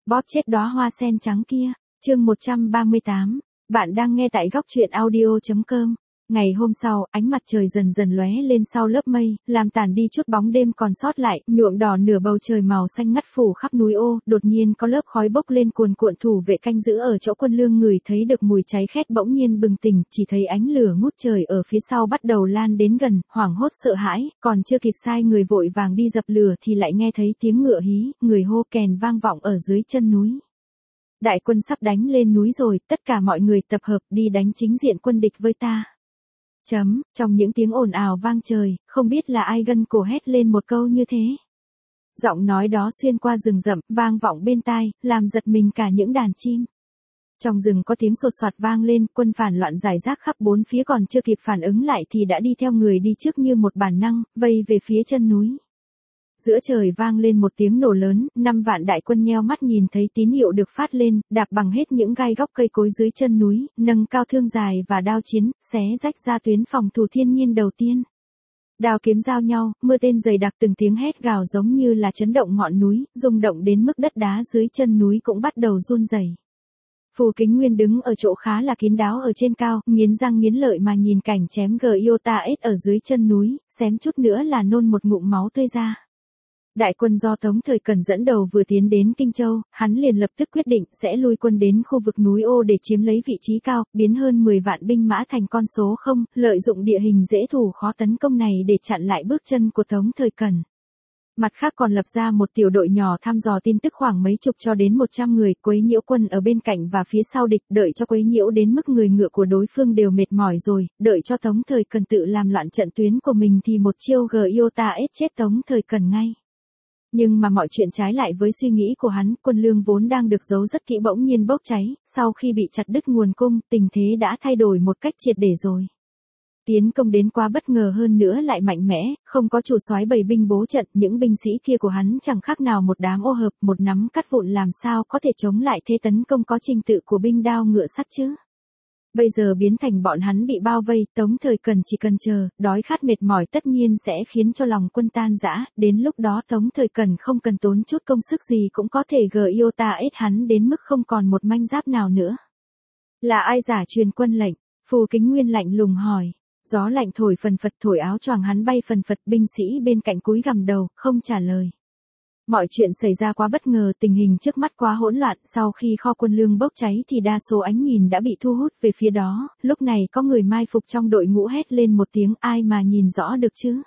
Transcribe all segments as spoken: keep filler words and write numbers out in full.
Bóp chết đóa hoa sen trắng kia. Chương một trăm ba mươi tám. Bạn đang nghe tại góc truyện audio chấm com. Ngày hôm sau, ánh mặt trời dần dần lóe lên sau lớp mây, làm tản đi chút bóng đêm còn sót lại, nhuộm đỏ nửa bầu trời màu xanh ngắt phủ khắp núi ô, đột nhiên có lớp khói bốc lên cuồn cuộn. Thủ vệ canh giữ ở chỗ quân lương ngửi thấy được mùi cháy khét bỗng nhiên bừng tỉnh, chỉ thấy ánh lửa ngút trời ở phía sau bắt đầu lan đến gần, hoảng hốt sợ hãi, còn chưa kịp sai người vội vàng đi dập lửa thì lại nghe thấy tiếng ngựa hí, người hô kèn vang vọng ở dưới chân núi. Đại quân sắp đánh lên núi rồi, tất cả mọi người tập hợp đi đánh chính diện quân địch với ta. Chấm, trong những tiếng ồn ào vang trời, không biết là ai gân cổ hét lên một câu như thế. Giọng nói đó xuyên qua rừng rậm, vang vọng bên tai, làm giật mình cả những đàn chim. Trong rừng có tiếng sột soạt vang lên, quân phản loạn rải rác khắp bốn phía còn chưa kịp phản ứng lại thì đã đi theo người đi trước như một bản năng, vây về phía chân núi. Giữa trời vang lên một tiếng nổ lớn, năm vạn đại quân nheo mắt nhìn thấy tín hiệu được phát lên, đạp bằng hết những gai góc cây cối dưới chân núi, nâng cao thương dài và đao chiến, xé rách ra tuyến phòng thủ thiên nhiên đầu tiên. Đao kiếm giao nhau, mưa tên dày đặc, từng tiếng hét gào giống như là chấn động ngọn núi, rung động đến mức đất đá dưới chân núi cũng bắt đầu run rẩy. Phù Kính Nguyên đứng ở chỗ khá là kín đáo ở trên cao, nghiến răng nghiến lợi mà nhìn cảnh chém Giotaes ở dưới chân núi, xém chút nữa là nôn một ngụm máu tươi ra. Đại quân do Tống Thời Cẩn dẫn đầu vừa tiến đến Kinh Châu, hắn liền lập tức quyết định sẽ lui quân đến khu vực núi ô để chiếm lấy vị trí cao, biến hơn mười vạn binh mã thành con số không, lợi dụng địa hình dễ thủ khó tấn công này để chặn lại bước chân của Tống Thời Cẩn. Mặt khác còn lập ra một tiểu đội nhỏ thăm dò tin tức khoảng mấy chục cho đến một trăm người, quấy nhiễu quân ở bên cạnh và phía sau địch, đợi cho quấy nhiễu đến mức người ngựa của đối phương đều mệt mỏi rồi, đợi cho Tống Thời Cẩn tự làm loạn trận tuyến của mình thì một chiêu Giotaes chết Tống Thời Cẩn ngay. Nhưng mà mọi chuyện trái lại với suy nghĩ của hắn, quân lương vốn đang được giấu rất kỹ bỗng nhiên bốc cháy, sau khi bị chặt đứt nguồn cung, tình thế đã thay đổi một cách triệt để rồi. Tiến công đến quá bất ngờ hơn nữa lại mạnh mẽ, không có chủ soái bày binh bố trận, những binh sĩ kia của hắn chẳng khác nào một đám ô hợp, một nắm cắt vụn, làm sao có thể chống lại thế tấn công có trình tự của binh đao ngựa sắt chứ. Bây giờ biến thành bọn hắn bị bao vây, Tống Thời Cẩn chỉ cần chờ, đói khát mệt mỏi tất nhiên sẽ khiến cho lòng quân tan rã, đến lúc đó Tống Thời Cẩn không cần tốn chút công sức gì cũng có thể Giotaes hắn đến mức không còn một manh giáp nào nữa. Là ai giả truyền quân lệnh? Phù Kính Nguyên lạnh lùng hỏi. Gió lạnh thổi phần phật, thổi áo choàng hắn bay phần phật, binh sĩ bên cạnh cúi gằm đầu, không trả lời. Mọi chuyện xảy ra quá bất ngờ, tình hình trước mắt quá hỗn loạn, sau khi kho quân lương bốc cháy thì đa số ánh nhìn đã bị thu hút về phía đó, lúc này có người mai phục trong đội ngũ hét lên một tiếng, ai mà nhìn rõ được chứ.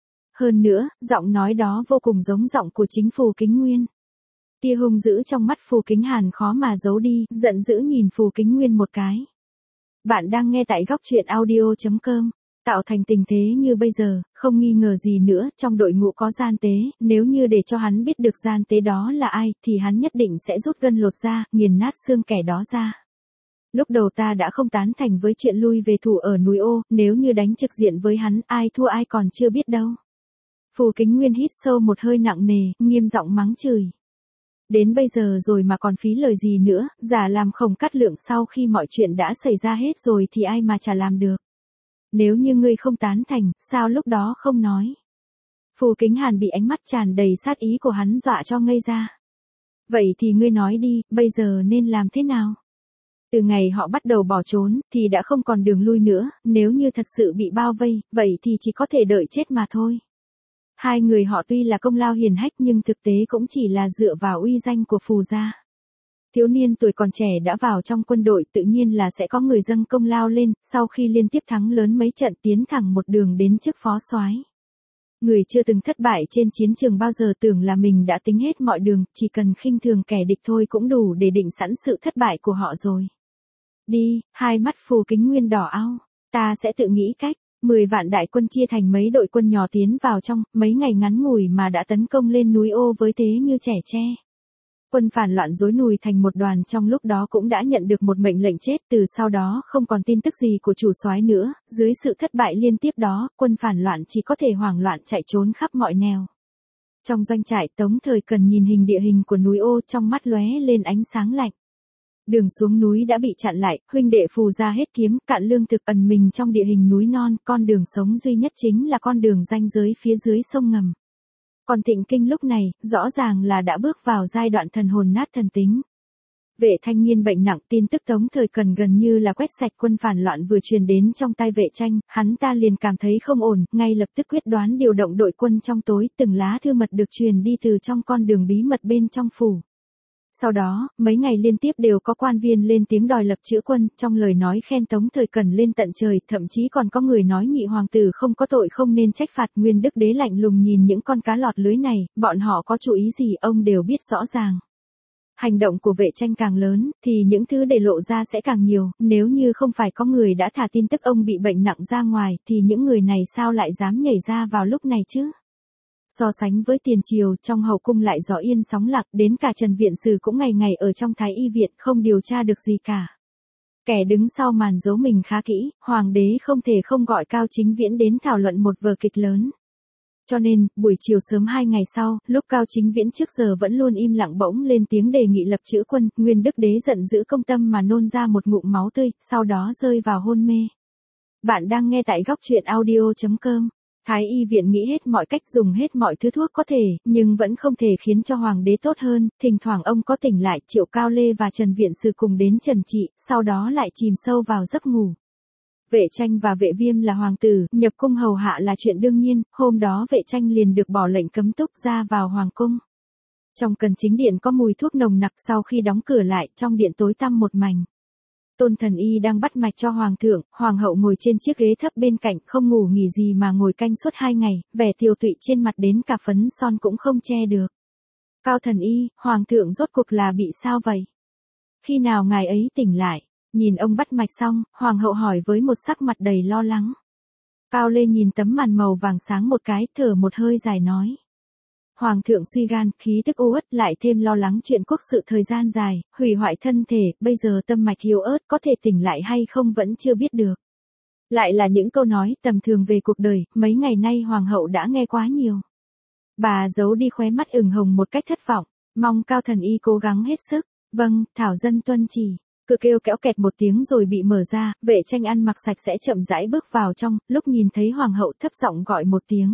Hơn nữa, giọng nói đó vô cùng giống giọng của chính Phù Kính Nguyên. Tia hung dữ trong mắt Phù Kính Hàn khó mà giấu đi, giận dữ nhìn Phù Kính Nguyên một cái. Bạn đang nghe tại góc truyện audio chấm com. Tạo thành tình thế như bây giờ, không nghi ngờ gì nữa, trong đội ngũ có gian tế, nếu như để cho hắn biết được gian tế đó là ai, thì hắn nhất định sẽ rút gân lột ra, nghiền nát xương kẻ đó ra. Lúc đầu ta đã không tán thành với chuyện lui về thủ ở núi ô, nếu như đánh trực diện với hắn, ai thua ai còn chưa biết đâu. Phù Kính Nguyên hít sâu một hơi nặng nề, nghiêm giọng mắng chửi. Đến bây giờ rồi mà còn phí lời gì nữa, giả làm Khổng Cát Lượng sau khi mọi chuyện đã xảy ra hết rồi thì ai mà chả làm được. Nếu như ngươi không tán thành, sao lúc đó không nói? Phù Kính Hàn bị ánh mắt tràn đầy sát ý của hắn dọa cho ngây ra. Vậy thì ngươi nói đi, bây giờ nên làm thế nào? Từ ngày họ bắt đầu bỏ trốn, thì đã không còn đường lui nữa, nếu như thật sự bị bao vây, vậy thì chỉ có thể đợi chết mà thôi. Hai người họ tuy là công lao hiển hách nhưng thực tế cũng chỉ là dựa vào uy danh của Phù gia. Thiếu niên tuổi còn trẻ đã vào trong quân đội tự nhiên là sẽ có người dâng công lao lên, sau khi liên tiếp thắng lớn mấy trận tiến thẳng một đường đến chức phó soái. Người chưa từng thất bại trên chiến trường bao giờ tưởng là mình đã tính hết mọi đường, chỉ cần khinh thường kẻ địch thôi cũng đủ để định sẵn sự thất bại của họ rồi. Đi, hai mắt Phù Kính Nguyên đỏ ao, ta sẽ tự nghĩ cách. Mười vạn đại quân chia thành mấy đội quân nhỏ tiến vào trong, mấy ngày ngắn ngủi mà đã tấn công lên núi ô với thế như trẻ tre. Quân phản loạn rối nùi thành một đoàn trong lúc đó cũng đã nhận được một mệnh lệnh chết, từ sau đó không còn tin tức gì của chủ soái nữa, dưới sự thất bại liên tiếp đó, quân phản loạn chỉ có thể hoảng loạn chạy trốn khắp mọi nẻo. Trong doanh trại, Tống Thời Cẩn nhìn hình địa hình của núi ô, trong mắt lóe lên ánh sáng lạnh. Đường xuống núi đã bị chặn lại, huynh đệ Phù gia hết kiếm, cạn lương thực, ẩn mình trong địa hình núi non, con đường sống duy nhất chính là con đường ranh giới phía dưới sông ngầm. Còn Thịnh Kinh lúc này, rõ ràng là đã bước vào giai đoạn thần hồn nát thần tính. Vệ Thanh Nghiên bệnh nặng, tin tức Tống Thời Cần gần như là quét sạch quân phản loạn vừa truyền đến trong tay Vệ Tranh, hắn ta liền cảm thấy không ổn, ngay lập tức quyết đoán điều động đội quân trong tối, từng lá thư mật được truyền đi từ trong con đường bí mật bên trong phủ. Sau đó, mấy ngày liên tiếp đều có quan viên lên tiếng đòi lập chữ quân, trong lời nói khen Tống Thời Cần lên tận trời, thậm chí còn có người nói nhị hoàng tử không có tội không nên trách phạt. Nguyên Đức Đế lạnh lùng nhìn những con cá lọt lưới này, bọn họ có chủ ý gì ông đều biết rõ ràng. Hành động của Vệ Tranh càng lớn, thì những thứ để lộ ra sẽ càng nhiều, nếu như không phải có người đã thả tin tức ông bị bệnh nặng ra ngoài, thì những người này sao lại dám nhảy ra vào lúc này chứ? So sánh với tiền triều, trong hậu cung lại gió yên sóng lặng, đến cả Trần Viện Sử cũng ngày ngày ở trong Thái Y viện không điều tra được gì cả. Kẻ đứng sau màn giấu mình khá kỹ, hoàng đế không thể không gọi Cao Chính Viễn đến thảo luận một vở kịch lớn. Cho nên, buổi chiều sớm hai ngày sau, lúc Cao Chính Viễn trước giờ vẫn luôn im lặng bỗng lên tiếng đề nghị lập chữ quân, Nguyên Đức Đế giận dữ công tâm mà nôn ra một ngụm máu tươi, sau đó rơi vào hôn mê. Bạn đang nghe tại góc truyện audio chấm com. Thái Y viện nghĩ hết mọi cách, dùng hết mọi thứ thuốc có thể, nhưng vẫn không thể khiến cho hoàng đế tốt hơn, thỉnh thoảng ông có tỉnh lại, Triệu Cao Lê và Trần Viện Sử cùng đến trần trị, sau đó lại chìm sâu vào giấc ngủ. Vệ Tranh và Vệ Viêm là hoàng tử, nhập cung hầu hạ là chuyện đương nhiên, hôm đó Vệ Tranh liền được bỏ lệnh cấm túc ra vào hoàng cung. Trong cần chính điện có mùi thuốc nồng nặc, sau khi đóng cửa lại, trong điện tối tăm một mảnh. Tôn Thần Y đang bắt mạch cho hoàng thượng, hoàng hậu ngồi trên chiếc ghế thấp bên cạnh, không ngủ nghỉ gì mà ngồi canh suốt hai ngày, vẻ tiều tụy trên mặt đến cả phấn son cũng không che được. Cao Thần Y, hoàng thượng rốt cuộc là bị sao vậy? Khi nào ngài ấy tỉnh lại? Nhìn ông bắt mạch xong, hoàng hậu hỏi với một sắc mặt đầy lo lắng. Cao Lê nhìn tấm màn màu vàng sáng một cái, thở một hơi dài nói. Hoàng thượng suy gan, khí tức u uất, lại thêm lo lắng chuyện quốc sự thời gian dài, hủy hoại thân thể, bây giờ tâm mạch yếu ớt, có thể tỉnh lại hay không vẫn chưa biết được. Lại là những câu nói tầm thường về cuộc đời, mấy ngày nay hoàng hậu đã nghe quá nhiều. Bà giấu đi khóe mắt ửng hồng một cách thất vọng, mong Cao Thần Y cố gắng hết sức. Vâng, thảo dân tuân chỉ. Cửa kêu kéo kẹt một tiếng rồi bị mở ra, Vệ Tranh ăn mặc sạch sẽ chậm rãi bước vào trong, lúc nhìn thấy hoàng hậu thấp giọng gọi một tiếng.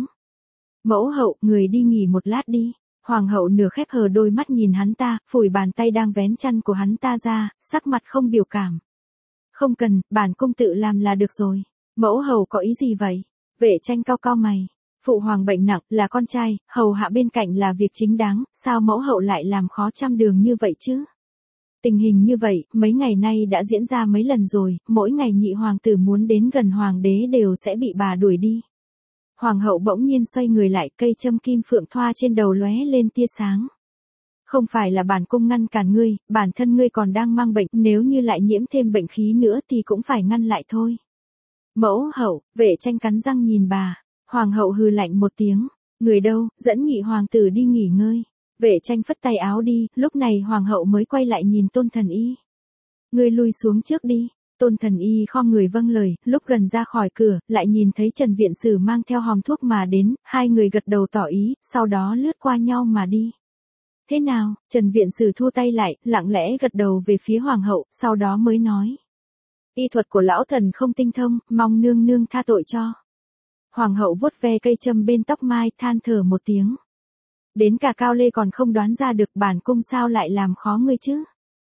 Mẫu hậu, người đi nghỉ một lát đi. Hoàng hậu nửa khép hờ đôi mắt nhìn hắn ta, phủi bàn tay đang vén chăn của hắn ta ra, sắc mặt không biểu cảm. Không cần, bản cung tự làm là được rồi. Mẫu hậu có ý gì vậy? Vệ Tranh cau cau mày. Phụ hoàng bệnh nặng, là con trai, hầu hạ bên cạnh là việc chính đáng, sao mẫu hậu lại làm khó trăm đường như vậy chứ? Tình hình như vậy, mấy ngày nay đã diễn ra mấy lần rồi, mỗi ngày nhị hoàng tử muốn đến gần hoàng đế đều sẽ bị bà đuổi đi. Hoàng hậu bỗng nhiên xoay người lại, cây châm kim phượng thoa trên đầu lóe lên tia sáng. Không phải là bản cung ngăn cản ngươi, bản thân ngươi còn đang mang bệnh, nếu như lại nhiễm thêm bệnh khí nữa thì cũng phải ngăn lại thôi. Mẫu hậu, Vệ Tranh cắn răng nhìn bà. Hoàng hậu hừ lạnh một tiếng. Người đâu, dẫn nhị hoàng tử đi nghỉ ngơi. Vệ Tranh phất tay áo đi, lúc này hoàng hậu mới quay lại nhìn Tôn Thần Y. Ngươi lui xuống trước đi. Tôn Thần Y khom người vâng lời, lúc gần ra khỏi cửa, lại nhìn thấy Trần Viện Sử mang theo hòm thuốc mà đến, hai người gật đầu tỏ ý, sau đó lướt qua nhau mà đi. Thế nào? Trần Viện Sử thu tay lại, lặng lẽ gật đầu về phía hoàng hậu, sau đó mới nói. Y thuật của lão thần không tinh thông, mong nương nương tha tội cho. Hoàng hậu vuốt ve cây châm bên tóc mai, than thở một tiếng. Đến cả Cao Lê còn không đoán ra được bản cung sao lại làm khó ngươi chứ.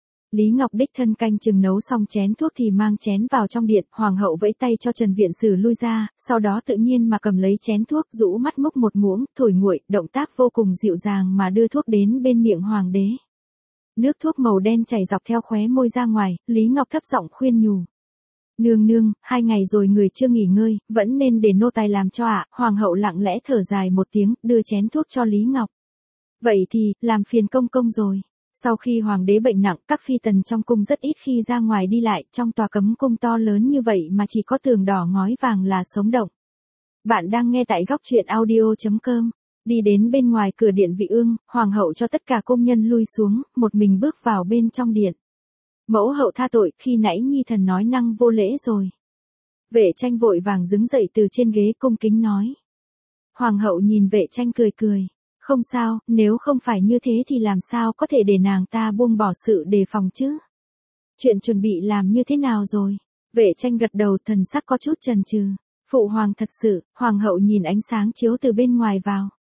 Lý Ngọc đích thân canh chừng nấu xong chén thuốc thì mang chén vào trong điện, hoàng hậu vẫy tay cho Trần Viện Sử lui ra, sau đó tự nhiên mà cầm lấy chén thuốc, rũ mắt múc một muỗng, thổi nguội, động tác vô cùng dịu dàng mà đưa thuốc đến bên miệng hoàng đế. Nước thuốc màu đen chảy dọc theo khóe môi ra ngoài, Lý Ngọc thấp giọng khuyên nhủ. Nương nương, hai ngày rồi người chưa nghỉ ngơi, vẫn nên để nô tài làm cho ạ. À. Hoàng hậu lặng lẽ thở dài một tiếng, đưa chén thuốc cho Lý Ngọc. Vậy thì, làm phiền công công rồi. Sau khi hoàng đế bệnh nặng, các phi tần trong cung rất ít khi ra ngoài đi lại, trong tòa cấm cung to lớn như vậy mà chỉ có tường đỏ ngói vàng là sống động. Bạn đang nghe tại góc truyện audio chấm com. Đi đến bên ngoài cửa điện Vị Ương, hoàng hậu cho tất cả cung nhân lui xuống, một mình bước vào bên trong điện. Mẫu hậu tha tội, khi nãy nhi thần nói năng vô lễ rồi. Vệ Tranh vội vàng đứng dậy từ trên ghế cung kính nói. Hoàng hậu nhìn Vệ Tranh cười cười. Không sao, nếu không phải như thế thì làm sao có thể để nàng ta buông bỏ sự đề phòng chứ? Chuyện chuẩn bị làm như thế nào rồi? Vệ Tranh gật đầu, thần sắc có chút chần chừ. Phụ hoàng thật sự, hoàng hậu nhìn ánh sáng chiếu từ bên ngoài vào.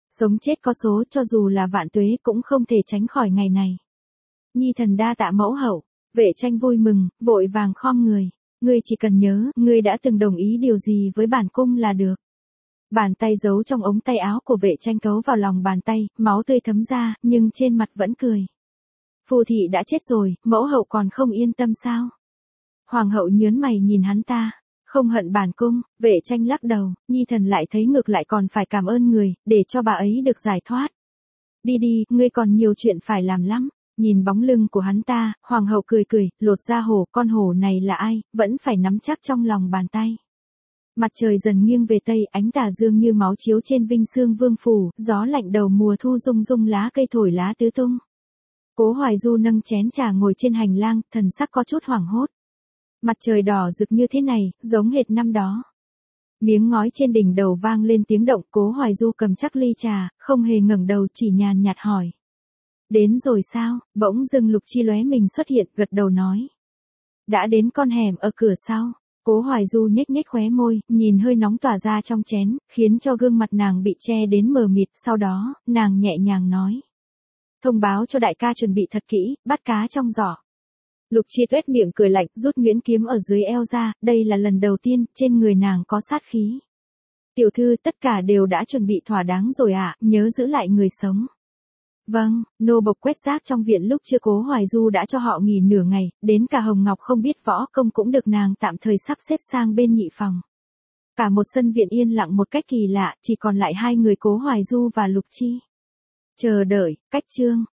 Sống chết có số, cho dù là vạn tuế cũng không thể tránh khỏi ngày này. Nhi thần đa tạ mẫu hậu. Vệ Tranh vui mừng, vội vàng khom người. Ngươi chỉ cần nhớ, ngươi đã từng đồng ý điều gì với bản cung là được. Bàn tay giấu trong ống tay áo của Vệ Tranh cấu vào lòng bàn tay, máu tươi thấm ra, nhưng trên mặt vẫn cười. Phù thị đã chết rồi, mẫu hậu còn không yên tâm sao? Hoàng hậu nhớn mày nhìn hắn ta. Không hận bản cung. Vệ Tranh lắc đầu, nhi thần lại thấy ngược lại còn phải cảm ơn người, để cho bà ấy được giải thoát. Đi đi, ngươi còn nhiều chuyện phải làm lắm. Nhìn bóng lưng của hắn ta, hoàng hậu cười cười, lột ra hổ, con hổ này là ai, vẫn phải nắm chắc trong lòng bàn tay. Mặt trời dần nghiêng về tây, ánh tà dương như máu chiếu trên Vinh Xương Vương phủ, gió lạnh đầu mùa thu rung rung lá cây thổi lá tứ tung. Cố Hoài Du nâng chén trà ngồi trên hành lang, thần sắc có chút hoảng hốt. Mặt trời đỏ rực như thế này, giống hệt năm đó. Miếng ngói trên đỉnh đầu vang lên tiếng động, Cố Hoài Du cầm chắc ly trà, không hề ngẩng đầu, chỉ nhàn nhạt hỏi. Đến rồi sao? Bỗng dưng Lục Chi lóe mình xuất hiện, gật đầu nói. Đã đến con hẻm ở cửa sau. Cố Hoài Du nhếch nhếch khóe môi, nhìn hơi nóng tỏa ra trong chén, khiến cho gương mặt nàng bị che đến mờ mịt, sau đó, nàng nhẹ nhàng nói. Thông báo cho đại ca chuẩn bị thật kỹ, bắt cá trong giỏ. Lục Chi tuét miệng cười lạnh, rút nhuyễn kiếm ở dưới eo ra, đây là lần đầu tiên, trên người nàng có sát khí. Tiểu thư, tất cả đều đã chuẩn bị thỏa đáng rồi ạ, à, nhớ giữ lại người sống. Vâng, nô bộc quét rác trong viện lúc chưa Cố Hoài Du đã cho họ nghỉ nửa ngày, đến cả Hồng Ngọc không biết võ công cũng được nàng tạm thời sắp xếp sang bên nhị phòng. Cả một sân viện yên lặng một cách kỳ lạ, chỉ còn lại hai người Cố Hoài Du và Lục Chi. Chờ đợi, cách chương.